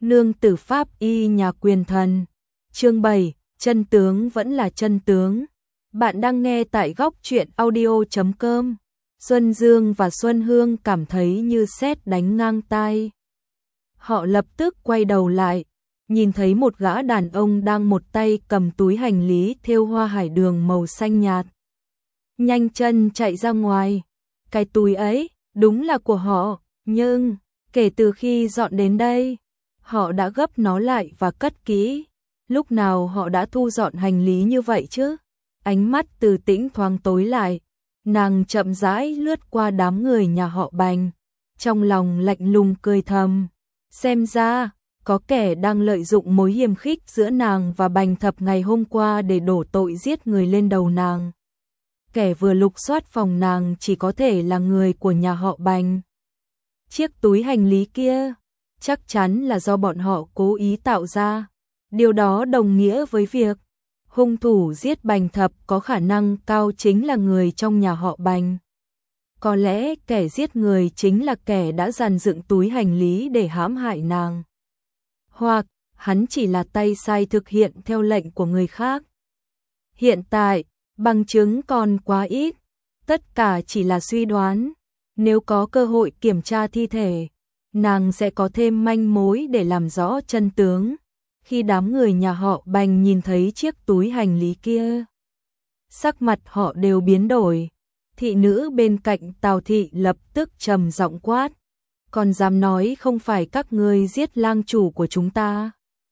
Nương tử pháp y nhà quyền thần. Chương 7, chân tướng vẫn là chân tướng. Bạn đang nghe tại góc truyện audio.com. Xuân Dương và Xuân Hương cảm thấy như sét đánh ngang tai. Họ lập tức quay đầu lại, nhìn thấy một gã đàn ông đang một tay cầm túi hành lý thêu hoa hải đường màu xanh nhạt. Nhanh chân chạy ra ngoài. Cái túi ấy đúng là của họ, nhưng kể từ khi dọn đến đây, họ đã gấp nó lại và cất kỹ. Lúc nào họ đã thu dọn hành lý như vậy chứ? Ánh mắt Từ Tĩnh thoáng tối lại, nàng chậm rãi lướt qua đám người nhà họ Bành, trong lòng lạnh lùng cười thầm, xem ra có kẻ đang lợi dụng mối hiềm khích giữa nàng và Bành Thập ngày hôm qua để đổ tội giết người lên đầu nàng. Kẻ vừa lục soát phòng nàng chỉ có thể là người của nhà họ Bành. Chiếc túi hành lý kia chắc chắn là do bọn họ cố ý tạo ra. Điều đó đồng nghĩa với việc hung thủ giết Bành Thập có khả năng cao chính là người trong nhà họ Bành. Có lẽ kẻ giết người chính là kẻ đã dàn dựng túi hành lý để hãm hại nàng. Hoặc hắn chỉ là tay sai thực hiện theo lệnh của người khác. Hiện tại, bằng chứng còn quá ít, tất cả chỉ là suy đoán. Nếu có cơ hội kiểm tra thi thể, nàng sẽ có thêm manh mối để làm rõ chân tướng. Khi đám người nhà họ Bành nhìn thấy chiếc túi hành lý kia, sắc mặt họ đều biến đổi. Thị nữ bên cạnh Tào Thị lập tức trầm giọng quát, còn dám nói không phải các ngươi giết lang chủ của chúng ta.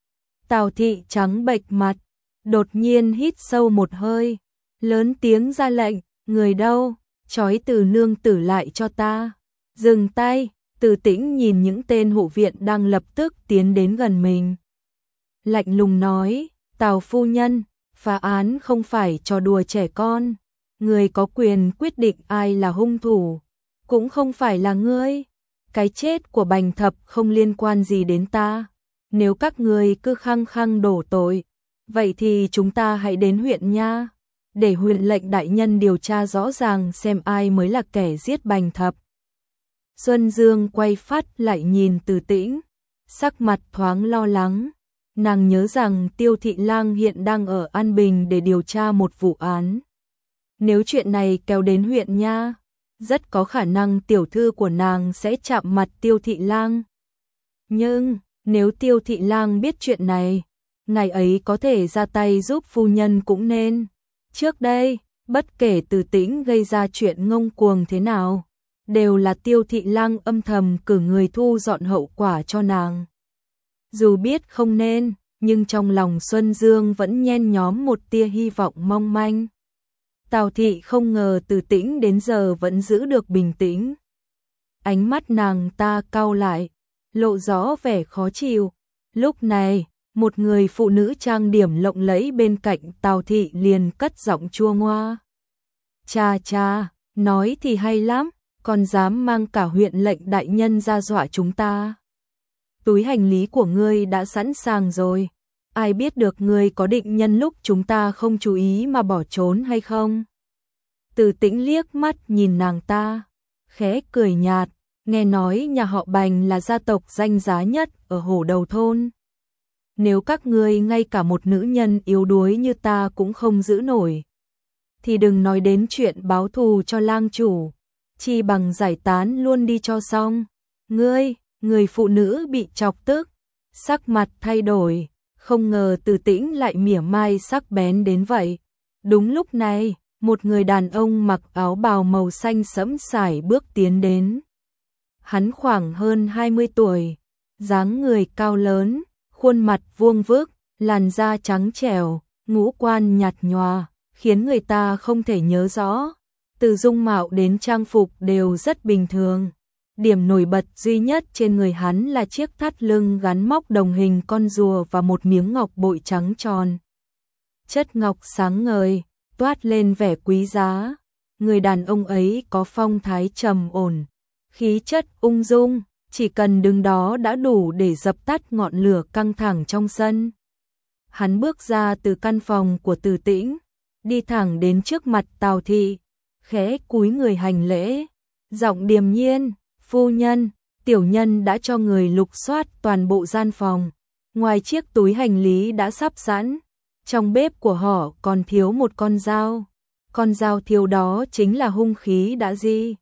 Tào Thị trắng bệch mặt, đột nhiên hít sâu một hơi, lớn tiếng ra lệnh, người đâu, trói Từ nương tử lại cho ta. Dừng tay. Từ Tĩnh nhìn những tên hộ viện đang lập tức tiến đến gần mình, lạnh lùng nói, Tào phu nhân, phá án không phải trò đùa trẻ con, người có quyền quyết định ai là hung thủ, cũng không phải là ngươi. Cái chết của Bành Thập không liên quan gì đến ta. Nếu các ngươi cứ khăng khăng đổ tội, vậy thì chúng ta hãy đến huyện nha, để huyện lệnh đại nhân điều tra rõ ràng xem ai mới là kẻ giết Bành Thập. Xuân Dương quay phát lại nhìn Từ Tĩnh, sắc mặt thoáng lo lắng. Nàng nhớ rằng Tiêu Thị Lang hiện đang ở An Bình để điều tra một vụ án. Nếu chuyện này kéo đến huyện nha, rất có khả năng tiểu thư của nàng sẽ chạm mặt Tiêu Thị Lang. Nhưng nếu Tiêu Thị Lang biết chuyện này, ngày ấy có thể ra tay giúp phu nhân cũng nên. Trước đây, bất kể Từ Tĩnh gây ra chuyện ngông cuồng thế nào, đều là Tiêu Thị Lang âm thầm cử người thu dọn hậu quả cho nàng. Dù biết không nên, nhưng trong lòng Xuân Dương vẫn nhen nhóm một tia hy vọng mong manh. Tào Thị không ngờ Từ Tĩnh đến giờ vẫn giữ được bình tĩnh. Ánh mắt nàng ta cau lại, lộ rõ vẻ khó chịu. Lúc này, một người phụ nữ trang điểm lộng lẫy bên cạnh Tào Thị liền cất giọng chua ngoa. Cha cha, nói thì hay lắm, còn dám mang cả huyện lệnh đại nhân ra dọa chúng ta. Túi hành lý của ngươi đã sẵn sàng rồi, ai biết được ngươi có định nhân lúc chúng ta không chú ý mà bỏ trốn hay không? Từ Tĩnh liếc mắt nhìn nàng ta, khẽ cười nhạt, nghe nói nhà họ Bành là gia tộc danh giá nhất ở Hổ Đầu thôn. Nếu các ngươi ngay cả một nữ nhân yếu đuối như ta cũng không giữ nổi, thì đừng nói đến chuyện báo thù cho lang chủ, chi bằng giải tán luôn đi cho xong. Người phụ nữ bị chọc tức, sắc mặt thay đổi, không ngờ Từ Tĩnh lại mỉa mai sắc bén đến vậy. Đúng lúc này, một người đàn ông mặc áo bào màu xanh sẫm sải bước tiến đến. Hắn khoảng hơn 20 tuổi, dáng người cao lớn, khuôn mặt vuông vức, làn da trắng trẻo, ngũ quan nhạt nhòa, khiến người ta không thể nhớ rõ. Từ dung mạo đến trang phục đều rất bình thường. Điểm nổi bật duy nhất trên người hắn là chiếc thắt lưng gắn móc đồng hình con rùa và một miếng ngọc bội trắng tròn. Chất ngọc sáng ngời, toát lên vẻ quý giá. Người đàn ông ấy có phong thái trầm ổn, khí chất ung dung, chỉ cần đứng đó đã đủ để dập tắt ngọn lửa căng thẳng trong sân. Hắn bước ra từ căn phòng của Từ Tĩnh, đi thẳng đến trước mặt Tào Thị, khẽ cúi người hành lễ, giọng điềm nhiên, phu nhân, tiểu nhân đã cho người lục soát toàn bộ gian phòng. Ngoài chiếc túi hành lý đã sắp sẵn, trong bếp của họ còn thiếu một con dao. Con dao thiếu đó chính là hung khí đã gì?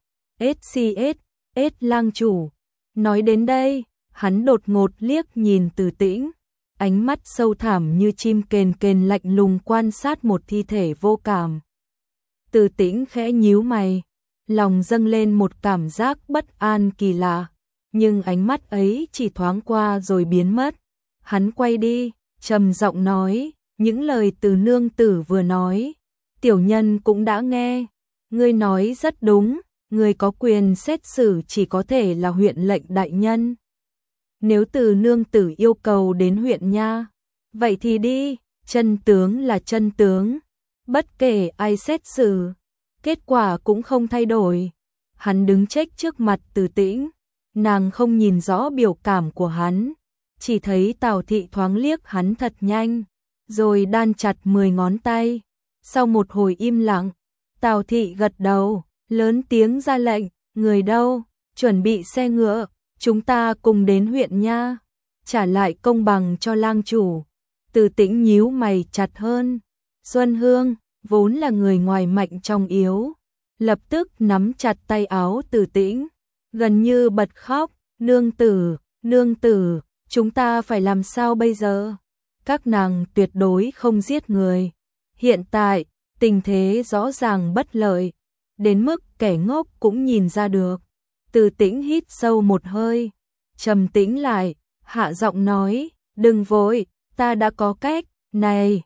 SCS lang chủ. Nói đến đây, hắn đột ngột liếc nhìn Từ Tĩnh, ánh mắt sâu thẳm như chim kền kền lạnh lùng quan sát một thi thể vô cảm. Từ Tĩnh khẽ nhíu mày, lòng dâng lên một cảm giác bất an kỳ lạ, nhưng ánh mắt ấy chỉ thoáng qua rồi biến mất. Hắn quay đi, trầm giọng nói, những lời từ nương tử vừa nói, tiểu nhân cũng đã nghe, ngươi nói rất đúng, người có quyền xét xử chỉ có thể là huyện lệnh đại nhân. Nếu từ nương tử yêu cầu đến huyện nha, vậy thì đi, chân tướng là chân tướng, bất kể ai xét xử, kết quả cũng không thay đổi. Hắn đứng chết trước mặt Từ Tĩnh, nàng không nhìn rõ biểu cảm của hắn, chỉ thấy Tào Thị thoáng liếc hắn thật nhanh, rồi đan chặt 10 ngón tay. Sau một hồi im lặng, Tào Thị gật đầu, lớn tiếng ra lệnh, người đâu, chuẩn bị xe ngựa, chúng ta cùng đến huyện nha, trả lại công bằng cho lang chủ. Từ Tĩnh nhíu mày chặt hơn. Xuân Hương, vốn là người ngoài mạnh trong yếu, lập tức nắm chặt tay áo Từ Tĩnh, gần như bật khóc, nương tử, chúng ta phải làm sao bây giờ? Các nàng tuyệt đối không giết người. Hiện tại, tình thế rõ ràng bất lợi, đến mức kẻ ngốc cũng nhìn ra được. Từ Tĩnh hít sâu một hơi, trầm tĩnh lại, hạ giọng nói, đừng vội, ta đã có cách. Này,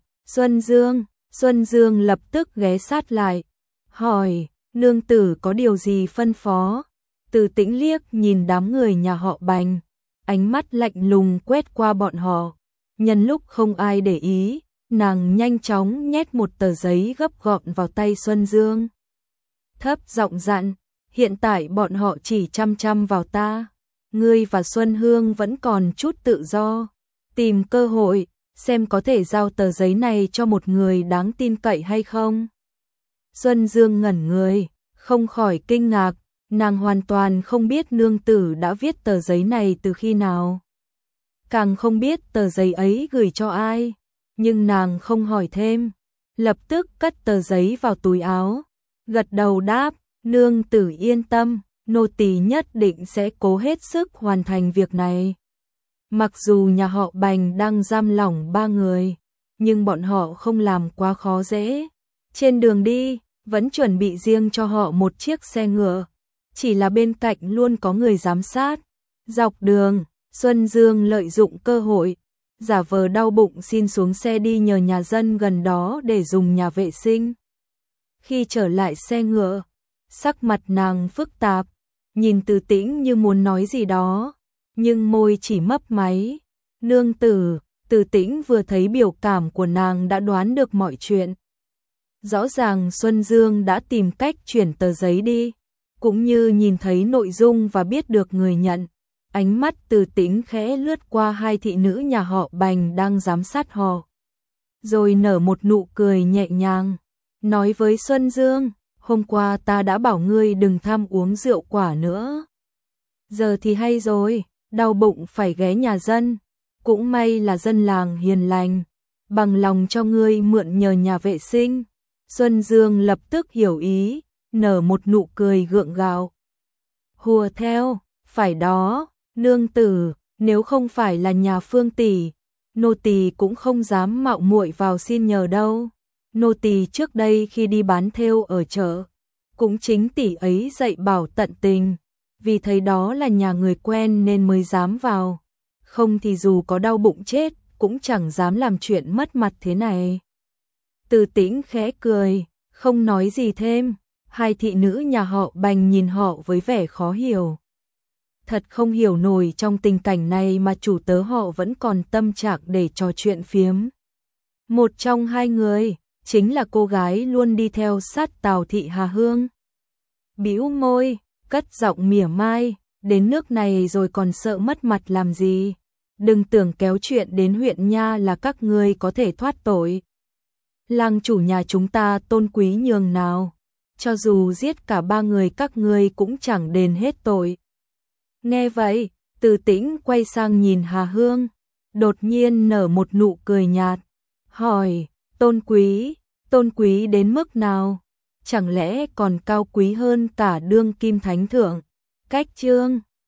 Xuân Dương lập tức ghé sát lại, hỏi, nương tử có điều gì phân phó? Từ Tĩnh liếc nhìn đám người nhà họ Bành, ánh mắt lạnh lùng quét qua bọn họ. Nhân lúc không ai để ý, nàng nhanh chóng nhét một tờ giấy gấp gọn vào tay Xuân Dương. Thấp giọng dặn, hiện tại bọn họ chỉ chăm chăm vào ta. Ngươi và Xuân Hương vẫn còn chút tự do. Tìm cơ hội, xem có thể giao tờ giấy này cho một người đáng tin cậy hay không. Xuân Dương ngẩn người, không khỏi kinh ngạc, nàng hoàn toàn không biết nương tử đã viết tờ giấy này từ khi nào. Càng không biết tờ giấy ấy gửi cho ai, nhưng nàng không hỏi thêm, lập tức cất tờ giấy vào túi áo, gật đầu đáp, nương tử yên tâm, nô tỳ nhất định sẽ cố hết sức hoàn thành việc này. Mặc dù nhà họ Bành đang giam lỏng 3 người, nhưng bọn họ không làm quá khó dễ. Trên đường đi, vẫn chuẩn bị riêng cho họ một chiếc xe ngựa, chỉ là bên cạnh luôn có người giám sát. Dọc đường, Xuân Dương lợi dụng cơ hội, giả vờ đau bụng xin xuống xe đi nhờ nhà dân gần đó để dùng nhà vệ sinh. Khi trở lại xe ngựa, sắc mặt nàng phức tạp, nhìn Từ Tĩnh như muốn nói gì đó, nhưng môi chỉ mấp máy. Nương tử, Từ Tĩnh vừa thấy biểu cảm của nàng đã đoán được mọi chuyện. Rõ ràng Xuân Dương đã tìm cách chuyển tờ giấy đi, cũng như nhìn thấy nội dung và biết được người nhận. Ánh mắt Từ Tĩnh khẽ lướt qua 2 thị nữ nhà họ Bành đang giám sát họ, rồi nở một nụ cười nhẹ nhàng, nói với Xuân Dương, hôm qua ta đã bảo ngươi đừng tham uống rượu quả nữa. Giờ thì hay rồi, đau bụng phải ghé nhà dân, cũng may là dân làng hiền lành, bằng lòng cho ngươi mượn nhờ nhà vệ sinh. Xuân Dương lập tức hiểu ý, nở một nụ cười gượng gạo. Hùa theo, phải đó, nương tử, nếu không phải là nhà Phương tỷ, nô tỳ cũng không dám mạo muội vào xin nhờ đâu. Nô tỳ trước đây khi đi bán thêu ở chợ, cũng chính tỷ ấy dạy bảo tận tình, vì thấy đó là nhà người quen nên mới dám vào, không thì dù có đau bụng chết cũng chẳng dám làm chuyện mất mặt thế này. Từ Tĩnh khẽ cười, không nói gì thêm. 2 thị nữ nhà họ Bành nhìn họ với vẻ khó hiểu. Thật không hiểu nổi trong tình cảnh này mà chủ tớ họ vẫn còn tâm trạng để trò chuyện phiếm. Một trong 2 người, chính là cô gái luôn đi theo sát Tào Thị Hà Hương. Bĩu môi, cất giọng mỉa mai, đến nước này rồi còn sợ mất mặt làm gì? Đừng tưởng kéo chuyện đến huyện nha là các ngươi có thể thoát tội. Lang chủ nhà chúng ta tôn quý nhường nào, cho dù giết cả 3 người các ngươi cũng chẳng đền hết tội. Nghe vậy, Từ Tĩnh quay sang nhìn Hà Hương, đột nhiên nở một nụ cười nhạt, hỏi, tôn quý đến mức nào? Chẳng lẽ còn cao quý hơn cả đương kim thánh thượng? Cách chương